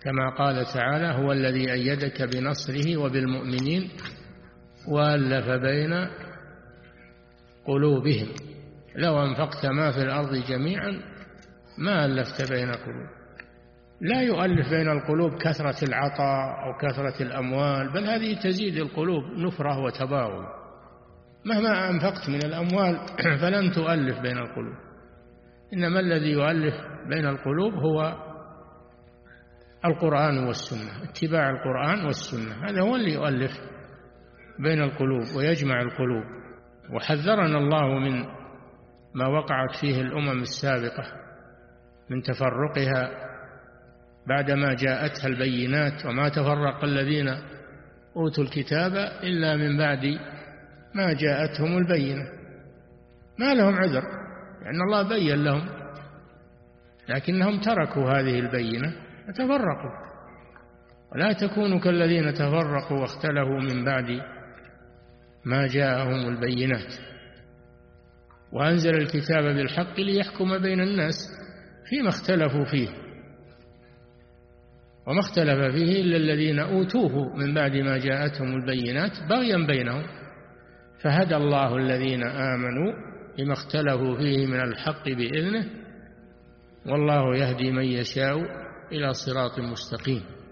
كما قال تعالى: هو الذي أيدك بنصره وبالمؤمنين وألف بين قلوبهم لو أنفقت ما في الأرض جميعا ما ألفت بين قلوب. لا يؤلف بين القلوب كثرة العطاء أو كثرة الأموال، بل هذه تزيد القلوب نفرة وتباغض. مهما أنفقت من الأموال فلن تؤلف بين القلوب، إنما الذي يؤلف بين القلوب هو القرآن والسنة، اتباع القرآن والسنة، هذا هو اللي يؤلف بين القلوب ويجمع القلوب. وحذرنا الله من ما وقعت فيه الأمم السابقة من تفرقها بعدما جاءتها البينات، وما تفرق الذين أوتوا الكتاب إلا من بعد ما جاءتهم البينة. ما لهم عذر لأن الله بين لهم، لكنهم تركوا هذه البينة فتفرقوا. ولا تكونوا كالذين تفرقوا واختلفوا من بعد ما جاءهم البينات. وأنزل الكتاب بالحق ليحكم بين الناس فيما اختلفوا فيه، وما اختلف فيه إلا الذين أوتوه من بعد ما جاءتهم البينات بغيا بينهم، فهدى الله الذين آمنوا لما اختلفوا فيه من الحق بإذنه، والله يهدي من يشاء إلى صراط مستقيم.